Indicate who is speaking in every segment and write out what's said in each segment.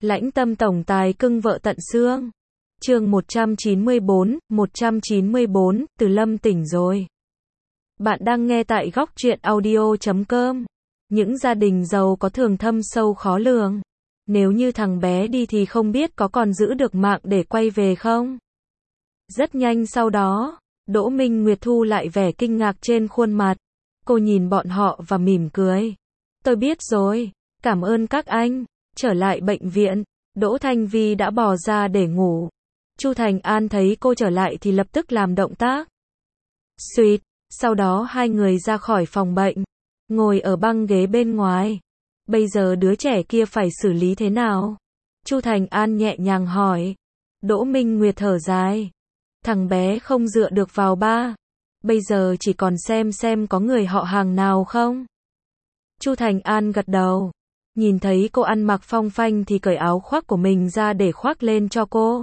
Speaker 1: Lãnh tâm tổng tài cưng vợ tận xương. Chương 194, Từ Lâm tỉnh rồi. Bạn đang nghe tại góc truyện audio.com. Những gia đình giàu có thường thâm sâu khó lường. Nếu như thằng bé đi thì không biết có còn giữ được mạng để quay về không? Rất nhanh sau đó, Đỗ Minh Nguyệt thu lại vẻ kinh ngạc trên khuôn mặt. Cô nhìn bọn họ và mỉm cười. Tôi biết rồi, cảm ơn các anh. Trở lại bệnh viện, Đỗ Thanh Vi đã bò ra để ngủ. Chu Thành An thấy cô trở lại thì lập tức làm động tác. Suýt, sau đó hai người ra khỏi phòng bệnh, ngồi ở băng ghế bên ngoài. Bây giờ đứa trẻ kia phải xử lý thế nào? Chu Thành An nhẹ nhàng hỏi. Đỗ Minh Nguyệt thở dài. Thằng bé không dựa được vào ba. Bây giờ chỉ còn xem có người họ hàng nào không? Chu Thành An gật đầu. Nhìn thấy cô ăn mặc phong phanh thì cởi áo khoác của mình ra để khoác lên cho cô.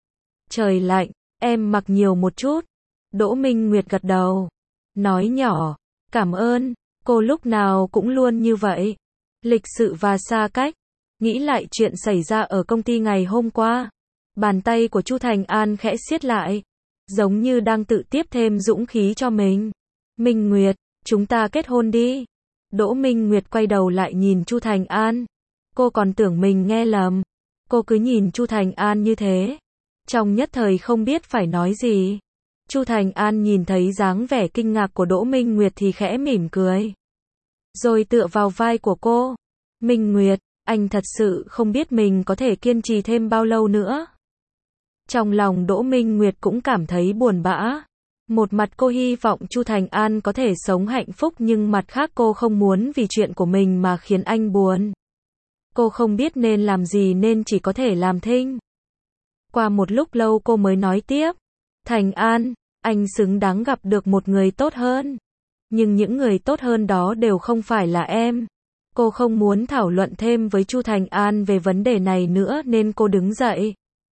Speaker 1: Trời lạnh, em mặc nhiều một chút. Đỗ Minh Nguyệt gật đầu. Nói nhỏ, cảm ơn, cô lúc nào cũng luôn như vậy. Lịch sự và xa cách. Nghĩ lại chuyện xảy ra ở công ty ngày hôm qua. Bàn tay của Chu Thành An khẽ siết lại. Giống như đang tự tiếp thêm dũng khí cho mình. Minh Nguyệt, chúng ta kết hôn đi. Đỗ Minh Nguyệt quay đầu lại nhìn Chu Thành An. Cô còn tưởng mình nghe lầm. Cô cứ nhìn Chu Thành An như thế. Trong nhất thời không biết phải nói gì. Chu Thành An nhìn thấy dáng vẻ kinh ngạc của Đỗ Minh Nguyệt thì khẽ mỉm cười. Rồi tựa vào vai của cô. Minh Nguyệt, anh thật sự không biết mình có thể kiên trì thêm bao lâu nữa. Trong lòng Đỗ Minh Nguyệt cũng cảm thấy buồn bã. Một mặt cô hy vọng Chu Thành An có thể sống hạnh phúc nhưng mặt khác cô không muốn vì chuyện của mình mà khiến anh buồn. Cô không biết nên làm gì nên chỉ có thể làm thinh. Qua một lúc lâu cô mới nói tiếp. Thành An, anh xứng đáng gặp được một người tốt hơn. Nhưng những người tốt hơn đó đều không phải là em. Cô không muốn thảo luận thêm với Chu Thành An về vấn đề này nữa nên cô đứng dậy.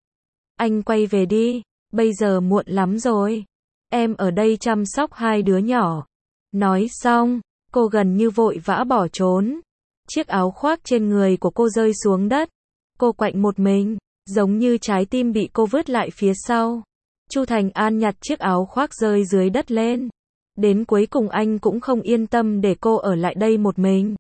Speaker 1: Anh quay về đi, bây giờ muộn lắm rồi. Em ở đây chăm sóc hai đứa nhỏ. Nói xong, cô gần như vội vã bỏ trốn. Chiếc áo khoác trên người của cô rơi xuống đất. Cô quạnh một mình, giống như trái tim bị cô vứt lại phía sau. Chu Thành An nhặt chiếc áo khoác rơi dưới đất lên. Đến cuối cùng anh cũng không yên tâm để cô ở lại đây một mình.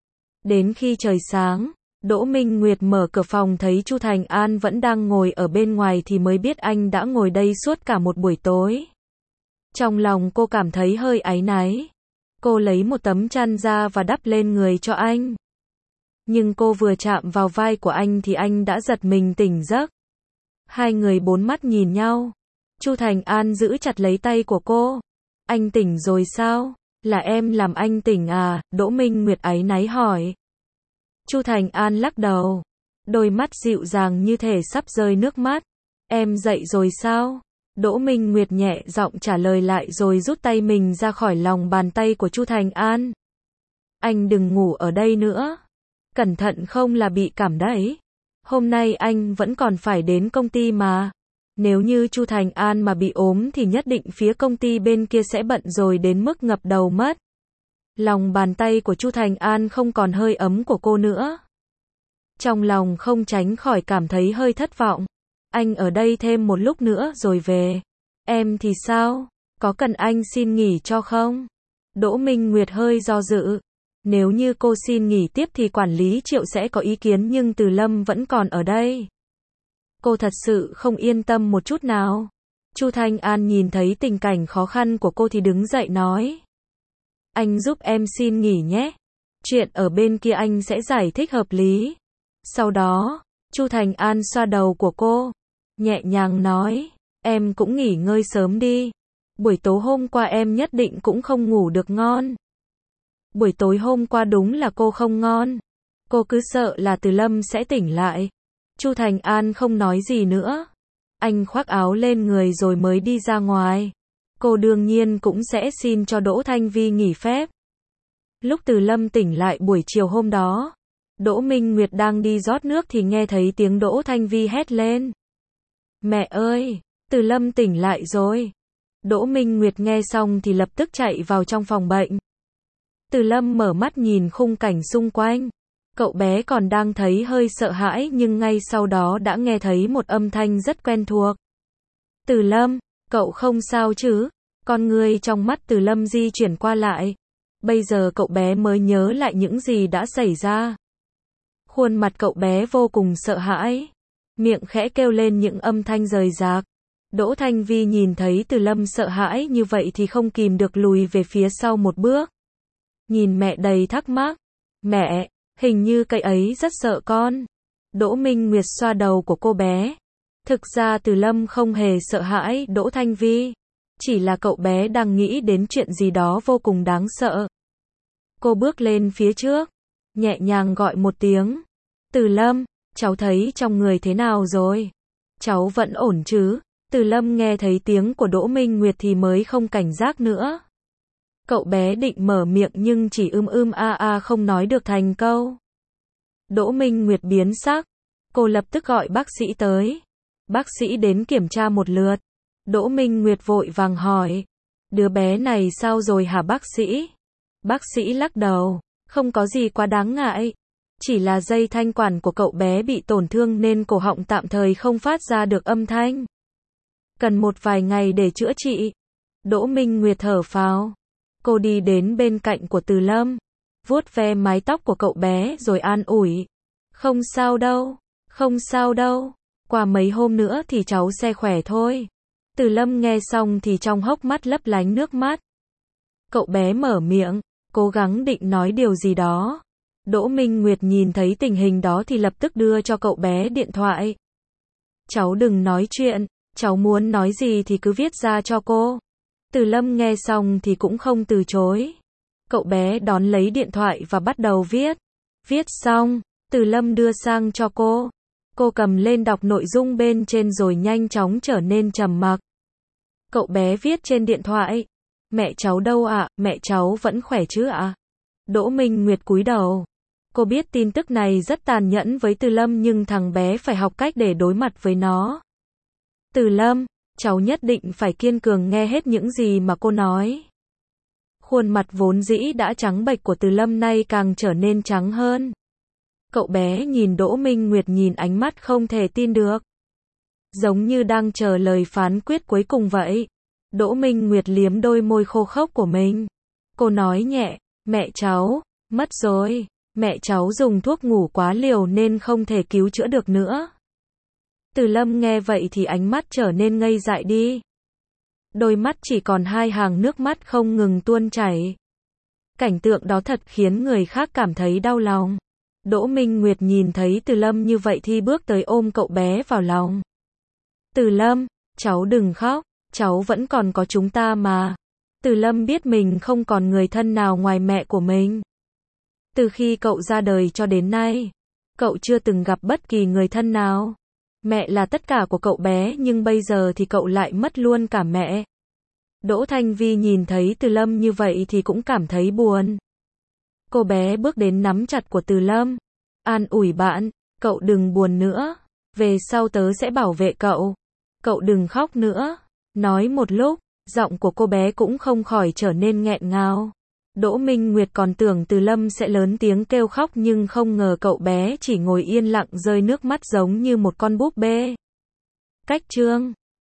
Speaker 1: Đến khi trời sáng, Đỗ Minh Nguyệt mở cửa phòng thấy Chu Thành An vẫn đang ngồi ở bên ngoài thì mới biết anh đã ngồi đây suốt cả một buổi tối. Trong lòng cô cảm thấy hơi áy náy. Cô lấy một tấm chăn ra và đắp lên người cho anh. Nhưng cô vừa chạm vào vai của anh thì anh đã giật mình tỉnh giấc. Hai người bốn mắt nhìn nhau. Chu Thành An giữ chặt lấy tay của cô. Anh tỉnh rồi sao? Là em làm anh tỉnh à? Đỗ Minh Nguyệt áy náy hỏi. Chu Thành An lắc đầu. Đôi mắt dịu dàng như thể sắp rơi nước mắt. Em dậy rồi sao? Đỗ Minh Nguyệt nhẹ giọng trả lời lại rồi rút tay mình ra khỏi lòng bàn tay của Chu Thành An. Anh đừng ngủ ở đây nữa. Cẩn thận không là bị cảm đấy. Hôm nay anh vẫn còn phải đến công ty mà. Nếu như Chu Thành An mà bị ốm thì nhất định phía công ty bên kia sẽ bận rồi đến mức ngập đầu mất. Lòng bàn tay của Chu Thành An không còn hơi ấm của cô nữa. Trong lòng không tránh khỏi cảm thấy hơi thất vọng. Anh ở đây thêm một lúc nữa rồi về. Em thì sao? Có cần anh xin nghỉ cho không? Đỗ Minh Nguyệt hơi do dự. Nếu như cô xin nghỉ tiếp thì quản lý Triệu sẽ có ý kiến nhưng Từ Lâm vẫn còn ở đây. Cô thật sự không yên tâm một chút nào. Chu Thành An nhìn thấy tình cảnh khó khăn của cô thì đứng dậy nói. Anh giúp em xin nghỉ nhé. Chuyện ở bên kia anh sẽ giải thích hợp lý. Sau đó, Chu Thành An xoa đầu của cô. Nhẹ nhàng nói. Em cũng nghỉ ngơi sớm đi. Buổi tối hôm qua em nhất định cũng không ngủ được ngon. Buổi tối hôm qua đúng là cô không ngon. Cô cứ sợ là Từ Lâm sẽ tỉnh lại. Chu Thành An không nói gì nữa. Anh khoác áo lên người rồi mới đi ra ngoài. Cô đương nhiên cũng sẽ xin cho Đỗ Thanh Vi nghỉ phép. Lúc Từ Lâm tỉnh lại buổi chiều hôm đó, Đỗ Minh Nguyệt đang đi rót nước thì nghe thấy tiếng Đỗ Thanh Vi hét lên. Mẹ ơi, Từ Lâm tỉnh lại rồi. Đỗ Minh Nguyệt nghe xong thì lập tức chạy vào trong phòng bệnh. Từ Lâm mở mắt nhìn khung cảnh xung quanh. Cậu bé còn đang thấy hơi sợ hãi nhưng ngay sau đó đã nghe thấy một âm thanh rất quen thuộc. Từ Lâm, cậu không sao chứ? Con người trong mắt Từ Lâm di chuyển qua lại. Bây giờ cậu bé mới nhớ lại những gì đã xảy ra. Khuôn mặt cậu bé vô cùng sợ hãi. Miệng khẽ kêu lên những âm thanh rời rạc. Đỗ Thanh Vi nhìn thấy Từ Lâm sợ hãi như vậy thì không kìm được lùi về phía sau một bước. Nhìn mẹ đầy thắc mắc. Mẹ, hình như cậu ấy rất sợ con. Đỗ Minh Nguyệt xoa đầu của cô bé. Thực ra Từ Lâm không hề sợ hãi Đỗ Thanh Vi. Chỉ là cậu bé đang nghĩ đến chuyện gì đó vô cùng đáng sợ. Cô bước lên phía trước. Nhẹ nhàng gọi một tiếng. Từ Lâm, cháu thấy trong người thế nào rồi? Cháu vẫn ổn chứ? Từ Lâm nghe thấy tiếng của Đỗ Minh Nguyệt thì mới không cảnh giác nữa. Cậu bé định mở miệng nhưng chỉ a không nói được thành câu. Đỗ Minh Nguyệt biến sắc. Cô lập tức gọi bác sĩ tới. Bác sĩ đến kiểm tra một lượt. Đỗ Minh Nguyệt vội vàng hỏi. Đứa bé này sao rồi hả bác sĩ? Bác sĩ lắc đầu. Không có gì quá đáng ngại. Chỉ là dây thanh quản của cậu bé bị tổn thương nên cổ họng tạm thời không phát ra được âm thanh. Cần một vài ngày để chữa trị. Đỗ Minh Nguyệt thở phào. Cô đi đến bên cạnh của Từ Lâm. Vuốt ve mái tóc của cậu bé rồi an ủi. Không sao đâu. Không sao đâu. Qua mấy hôm nữa thì cháu sẽ khỏe thôi. Từ Lâm nghe xong thì trong hốc mắt lấp lánh nước mắt. Cậu bé mở miệng. Cố gắng định nói điều gì đó. Đỗ Minh Nguyệt nhìn thấy tình hình đó thì lập tức đưa cho cậu bé điện thoại. Cháu đừng nói chuyện. Cháu muốn nói gì thì cứ viết ra cho cô. Từ Lâm nghe xong thì cũng không từ chối. Cậu bé đón lấy điện thoại và bắt đầu viết. Viết xong, Từ Lâm đưa sang cho cô. Cô cầm lên đọc nội dung bên trên rồi nhanh chóng trở nên trầm mặc. Cậu bé viết trên điện thoại. Mẹ cháu đâu ạ? Mẹ cháu vẫn khỏe chứ ạ? Đỗ Minh Nguyệt cúi đầu. Cô biết tin tức này rất tàn nhẫn với Từ Lâm nhưng thằng bé phải học cách để đối mặt với nó. Từ Lâm, cháu nhất định phải kiên cường nghe hết những gì mà cô nói. Khuôn mặt vốn dĩ đã trắng bệch của Từ Lâm nay càng trở nên trắng hơn. Cậu bé nhìn Đỗ Minh Nguyệt nhìn ánh mắt không thể tin được. Giống như đang chờ lời phán quyết cuối cùng vậy. Đỗ Minh Nguyệt liếm đôi môi khô khốc của mình. Cô nói nhẹ, mẹ cháu, mất rồi. Mẹ cháu dùng thuốc ngủ quá liều nên không thể cứu chữa được nữa. Từ Lâm nghe vậy thì ánh mắt trở nên ngây dại đi. Đôi mắt chỉ còn hai hàng nước mắt không ngừng tuôn chảy. Cảnh tượng đó thật khiến người khác cảm thấy đau lòng. Đỗ Minh Nguyệt nhìn thấy Từ Lâm như vậy thì bước tới ôm cậu bé vào lòng. Từ Lâm, cháu đừng khóc, cháu vẫn còn có chúng ta mà. Từ Lâm biết mình không còn người thân nào ngoài mẹ của mình. Từ khi cậu ra đời cho đến nay, cậu chưa từng gặp bất kỳ người thân nào. Mẹ là tất cả của cậu bé nhưng bây giờ thì cậu lại mất luôn cả mẹ. Đỗ Thanh Vi nhìn thấy Từ Lâm như vậy thì cũng cảm thấy buồn. Cô bé bước đến nắm chặt của Từ Lâm. An ủi bạn, cậu đừng buồn nữa. Về sau tớ sẽ bảo vệ cậu. Cậu đừng khóc nữa. Nói một lúc, giọng của cô bé cũng không khỏi trở nên nghẹn ngào. Đỗ Minh Nguyệt còn tưởng Từ Lâm sẽ lớn tiếng kêu khóc nhưng không ngờ cậu bé chỉ ngồi yên lặng rơi nước mắt giống như một con búp bê. Cách chương